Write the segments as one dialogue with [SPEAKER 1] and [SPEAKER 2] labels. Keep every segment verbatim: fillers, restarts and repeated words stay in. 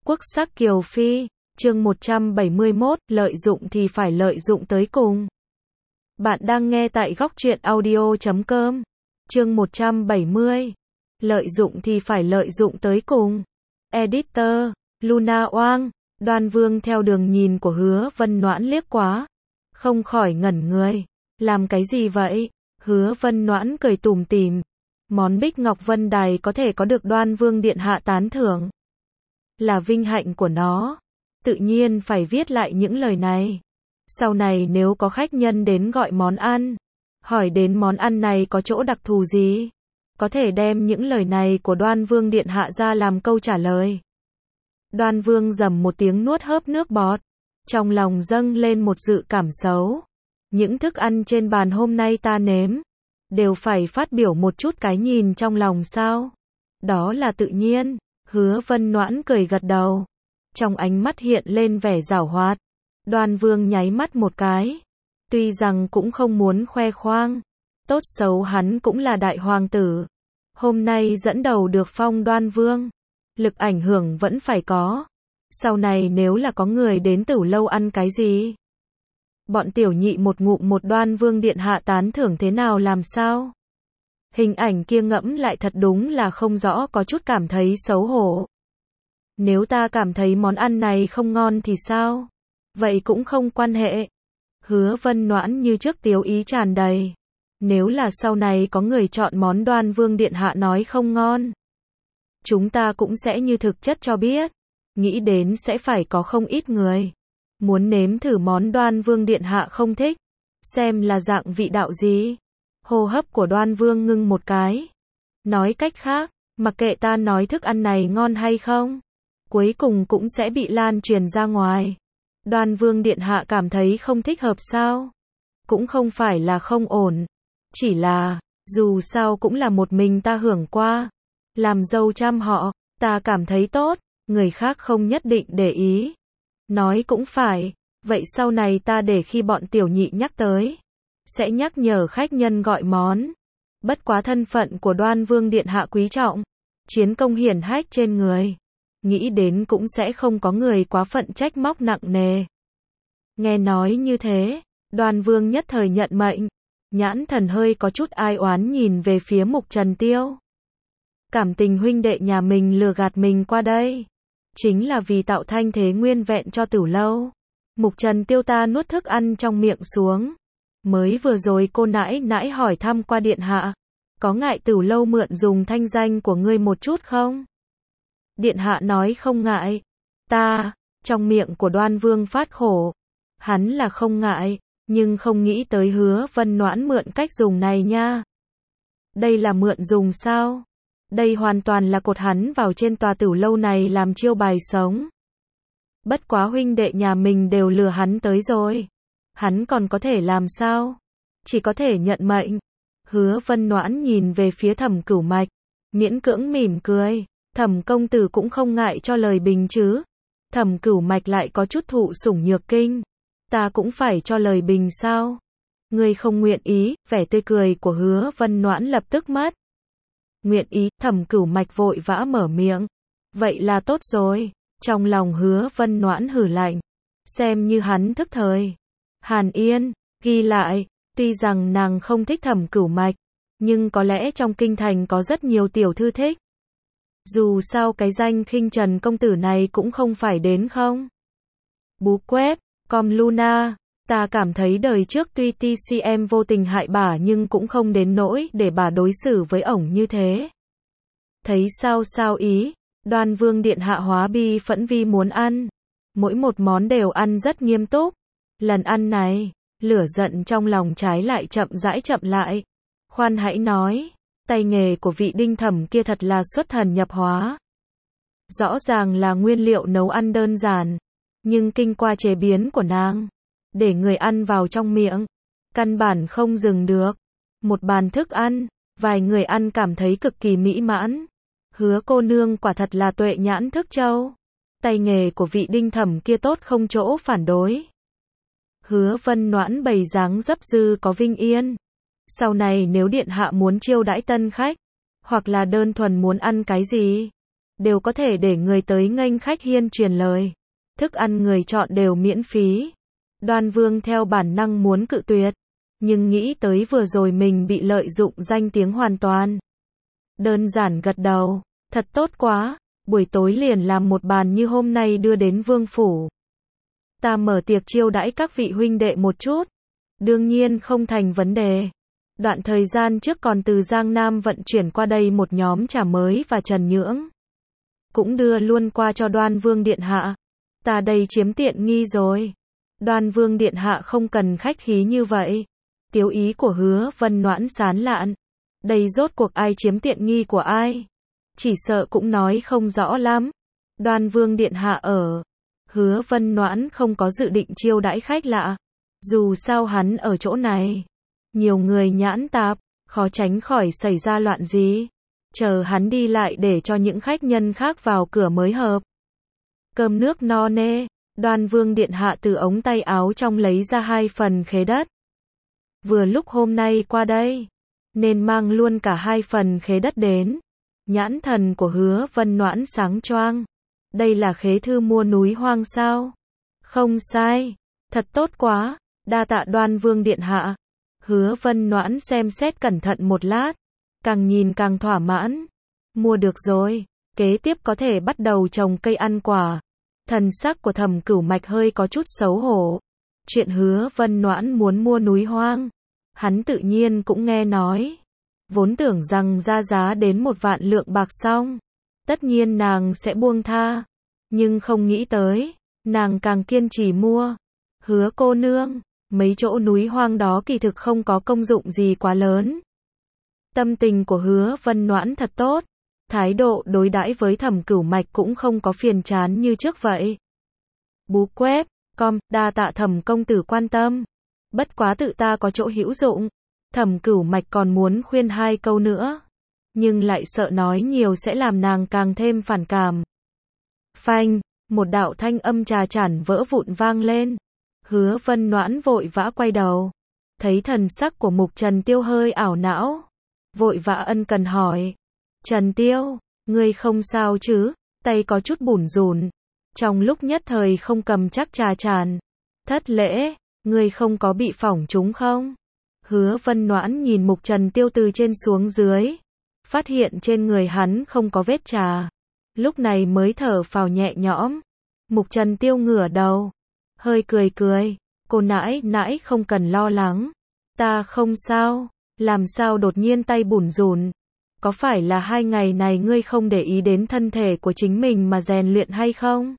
[SPEAKER 1] Quốc sắc Kiều Phi, chương một trăm bảy mươi mốt, lợi dụng thì phải lợi dụng tới cùng. Bạn đang nghe tại góc truyện audio chấm com. Chương một trăm bảy mươi. Lợi dụng thì phải lợi dụng tới cùng. Editor, Luna Oang, Đoan Vương theo đường nhìn của Hứa Vân Noãn liếc quá. Không khỏi ngẩn người. Làm cái gì vậy? Hứa Vân Noãn cười tủm tỉm. Món Bích Ngọc Vân Đài có thể có được Đoan Vương điện hạ tán thưởng là vinh hạnh của nó. Tự nhiên phải viết lại những lời này. Sau này nếu có khách nhân đến gọi món ăn, hỏi đến món ăn này có chỗ đặc thù gì, có thể đem những lời này của Đoan Vương điện hạ ra làm câu trả lời. Đoan Vương rầm một tiếng nuốt hớp nước bọt, trong lòng dâng lên một dự cảm xấu. Những thức ăn trên bàn hôm nay ta nếm, đều phải phát biểu một chút cái nhìn trong lòng sao? Đó là tự nhiên. Hứa Vân Noãn cười gật đầu. Trong ánh mắt hiện lên vẻ giảo hoạt. Đoan Vương nháy mắt một cái. Tuy rằng cũng không muốn khoe khoang. Tốt xấu hắn cũng là đại hoàng tử. Hôm nay dẫn đầu được phong Đoan Vương. Lực ảnh hưởng vẫn phải có. Sau này nếu là có người đến Tử Lâu ăn cái gì, bọn tiểu nhị một ngụm một Đoan Vương điện hạ tán thưởng thế nào làm sao? Hình ảnh kia ngẫm lại thật đúng là không rõ, có chút cảm thấy xấu hổ. Nếu ta cảm thấy món ăn này không ngon thì sao? Vậy cũng không quan hệ. Hứa Vân Noãn như trước tiếu ý tràn đầy. Nếu là sau này có người chọn món Đoan Vương điện hạ nói không ngon, chúng ta cũng sẽ như thực chất cho biết. Nghĩ đến sẽ phải có không ít người muốn nếm thử món Đoan Vương điện hạ không thích, xem là dạng vị đạo gì. Hô hấp của Đoan Vương ngưng một cái. Nói cách khác, mặc kệ ta nói thức ăn này ngon hay không, cuối cùng cũng sẽ bị lan truyền ra ngoài. Đoan Vương điện hạ cảm thấy không thích hợp sao? Cũng không phải là không ổn. Chỉ là, dù sao cũng là một mình ta hưởng qua. Làm dâu trăm họ, ta cảm thấy tốt, người khác không nhất định để ý. Nói cũng phải, vậy sau này ta để khi bọn tiểu nhị nhắc tới, sẽ nhắc nhở khách nhân gọi món. Bất quá thân phận của Đoan Vương điện hạ quý trọng, chiến công hiển hách trên người, nghĩ đến cũng sẽ không có người quá phận trách móc nặng nề. Nghe nói như thế, Đoan Vương nhất thời nhận mệnh, nhãn thần hơi có chút ai oán nhìn về phía Mục Trần Tiêu. Cảm tình huynh đệ nhà mình lừa gạt mình qua đây, chính là vì tạo thanh thế nguyên vẹn cho Tử Lâu. Mục Trần Tiêu ta nuốt thức ăn trong miệng xuống. Mới vừa rồi cô nãi nãi hỏi thăm qua điện hạ, có ngại Tử Lâu mượn dùng thanh danh của ngươi một chút không? Điện hạ nói không ngại. Ta, trong miệng của Đoan Vương phát khổ. Hắn là không ngại, nhưng không nghĩ tới Hứa Vân Noãn mượn cách dùng này nha. Đây là mượn dùng sao? Đây hoàn toàn là cột hắn vào trên tòa Tử Lâu này làm chiêu bài sống. Bất quá huynh đệ nhà mình đều lừa hắn tới rồi, hắn còn có thể làm sao? Chỉ có thể nhận mệnh. Hứa Vân Noãn nhìn về phía Thẩm Cửu Mạch, miễn cưỡng mỉm cười. Thẩm công tử cũng không ngại cho lời bình chứ? Thẩm Cửu Mạch lại có chút thụ sủng nhược kinh. Ta cũng phải cho lời bình sao? Ngươi không nguyện ý? Vẻ tươi cười của Hứa Vân Noãn lập tức mất. Nguyện ý, Thẩm Cửu Mạch vội vã mở miệng. Vậy là tốt rồi. Trong lòng Hứa Vân Noãn hừ lạnh. Xem như hắn thức thời. Hàn Yên, ghi lại, tuy rằng nàng không thích Thẩm Cửu Mạch, nhưng có lẽ trong kinh thành có rất nhiều tiểu thư thích. Dù sao cái danh khinh trần công tử này cũng không phải đến không. Bú quét, com Luna, ta cảm thấy đời trước tuy tê xê em vô tình hại bà nhưng cũng không đến nỗi để bà đối xử với ổng như thế. Thấy sao sao ý, Đoan Vương điện hạ hóa bi phẫn vi muốn ăn. Mỗi một món đều ăn rất nghiêm túc. Lần ăn này, lửa giận trong lòng trái lại chậm rãi chậm lại. Khoan hãy nói, tay nghề của vị Đinh Thẩm kia thật là xuất thần nhập hóa. Rõ ràng là nguyên liệu nấu ăn đơn giản, nhưng kinh qua chế biến của nàng, để người ăn vào trong miệng, căn bản không dừng được. Một bàn thức ăn, vài người ăn cảm thấy cực kỳ mỹ mãn. Hứa cô nương quả thật là tuệ nhãn thức châu. Tay nghề của vị Đinh Thẩm kia tốt không chỗ phản đối. Hứa Vân Noãn bày dáng dấp dư có vinh yên. Sau này nếu điện hạ muốn chiêu đãi tân khách, hoặc là đơn thuần muốn ăn cái gì, đều có thể để người tới nghênh khách hiên truyền lời. Thức ăn người chọn đều miễn phí. Đoan Vương theo bản năng muốn cự tuyệt, nhưng nghĩ tới vừa rồi mình bị lợi dụng danh tiếng hoàn toàn. Đơn giản gật đầu, thật tốt quá, buổi tối liền làm một bàn như hôm nay đưa đến vương phủ. Ta mở tiệc chiêu đãi các vị huynh đệ một chút. Đương nhiên không thành vấn đề. Đoạn thời gian trước còn từ Giang Nam vận chuyển qua đây một nhóm trà mới và trần nhưỡng. Cũng đưa luôn qua cho Đoan Vương điện hạ. Ta đây chiếm tiện nghi rồi. Đoan Vương điện hạ không cần khách khí như vậy. Tiếu ý của Hứa Vân Noãn sán lạn. Đây rốt cuộc ai chiếm tiện nghi của ai? Chỉ sợ cũng nói không rõ lắm. Đoan Vương điện hạ ở. Hứa Vân Noãn không có dự định chiêu đãi khách lạ. Dù sao hắn ở chỗ này. Nhiều người nhãn tạp, khó tránh khỏi xảy ra loạn gì. Chờ hắn đi lại để cho những khách nhân khác vào cửa mới hợp. Cơm nước no nê, Đoan Vương điện hạ từ ống tay áo trong lấy ra hai phần khế đất. Vừa lúc hôm nay qua đây, nên mang luôn cả hai phần khế đất đến. Nhãn thần của Hứa Vân Noãn sáng choang. Đây là khế thư mua núi hoang sao? Không sai, thật tốt quá, đa tạ Đoan Vương điện hạ. Hứa Vân Noãn xem xét cẩn thận một lát, càng nhìn càng thỏa mãn. Mua được rồi, kế tiếp có thể bắt đầu trồng cây ăn quả. Thần sắc của Thẩm Cửu Mạch hơi có chút xấu hổ. Chuyện Hứa Vân Noãn muốn mua núi hoang, hắn tự nhiên cũng nghe nói. Vốn tưởng rằng ra giá đến một vạn lượng bạc xong, tất nhiên nàng sẽ buông tha. Nhưng không nghĩ tới, nàng càng kiên trì mua. Hứa cô nương, mấy chỗ núi hoang đó kỳ thực không có công dụng gì quá lớn. Tâm tình của Hứa Vân Noãn thật tốt. Thái độ đối đãi với Thẩm Cửu Mạch cũng không có phiền chán như trước vậy. Bú quét, com, đa tạ Thẩm công tử quan tâm. Bất quá tự ta có chỗ hữu dụng. Thẩm Cửu Mạch còn muốn khuyên hai câu nữa, nhưng lại sợ nói nhiều sẽ làm nàng càng thêm phản cảm. Phanh, một đạo thanh âm trà chản vỡ vụn vang lên. Hứa Vân Noãn vội vã quay đầu, thấy thần sắc của Mục Trần Tiêu hơi ảo não, vội vã ân cần hỏi. Trần Tiêu, ngươi không sao chứ? Tay có chút bủn rủn, trong lúc nhất thời không cầm chắc trà chản. Thất lễ, ngươi không có bị phỏng trúng không? Hứa Vân Noãn nhìn Mục Trần Tiêu từ trên xuống dưới, phát hiện trên người hắn không có vết trà. Lúc này mới thở phào nhẹ nhõm. Mục Trần Tiêu ngửa đầu, hơi cười cười, cô nãi nãi không cần lo lắng. Ta không sao, làm sao đột nhiên tay bủn rủn? Có phải là hai ngày này ngươi không để ý đến thân thể của chính mình mà rèn luyện hay không?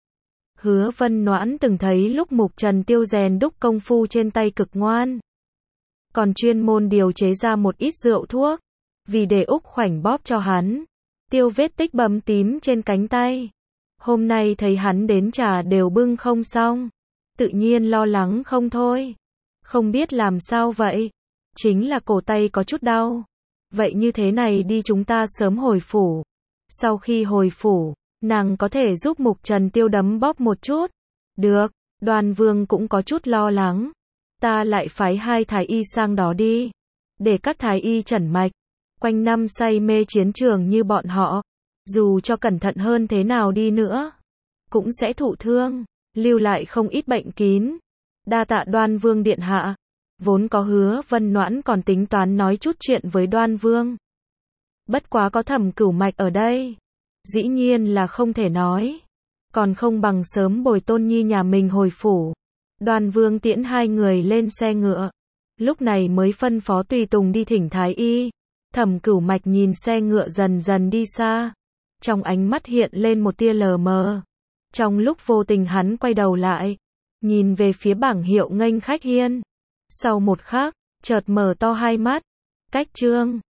[SPEAKER 1] Hứa Vân Noãn từng thấy lúc Mục Trần Tiêu rèn đúc công phu trên tay cực ngoan. Còn chuyên môn điều chế ra một ít rượu thuốc, vì để Úc Khoảnh bóp cho hắn, tiêu vết tích bầm tím trên cánh tay. Hôm nay thấy hắn đến trà đều bưng không xong, tự nhiên lo lắng không thôi. Không biết làm sao vậy, chính là cổ tay có chút đau. Vậy như thế này đi, chúng ta sớm hồi phủ. Sau khi hồi phủ, nàng có thể giúp Mục Trần Tiêu đấm bóp một chút. Được, Đoan Vương cũng có chút lo lắng. Ta lại phái hai thái y sang đó đi, để các thái y chẩn mạch. Quanh năm say mê chiến trường như bọn họ, dù cho cẩn thận hơn thế nào đi nữa, cũng sẽ thụ thương, lưu lại không ít bệnh kín. Đa tạ Đoan Vương điện hạ. Vốn có Hứa Vân Noãn còn tính toán nói chút chuyện với Đoan Vương. Bất quá có Thẩm Cửu Mạch ở đây, dĩ nhiên là không thể nói. Còn không bằng sớm bồi Tôn Nhi nhà mình hồi phủ. Đoan Vương tiễn hai người lên xe ngựa, lúc này mới phân phó tùy tùng đi thỉnh thái y. Thẩm Cửu Mạch nhìn xe ngựa dần dần đi xa, trong ánh mắt hiện lên một tia lờ mờ. Trong lúc vô tình hắn quay đầu lại, nhìn về phía bảng hiệu nghênh khách hiên. Sau một khắc, chợt mở to hai mắt. Cách chương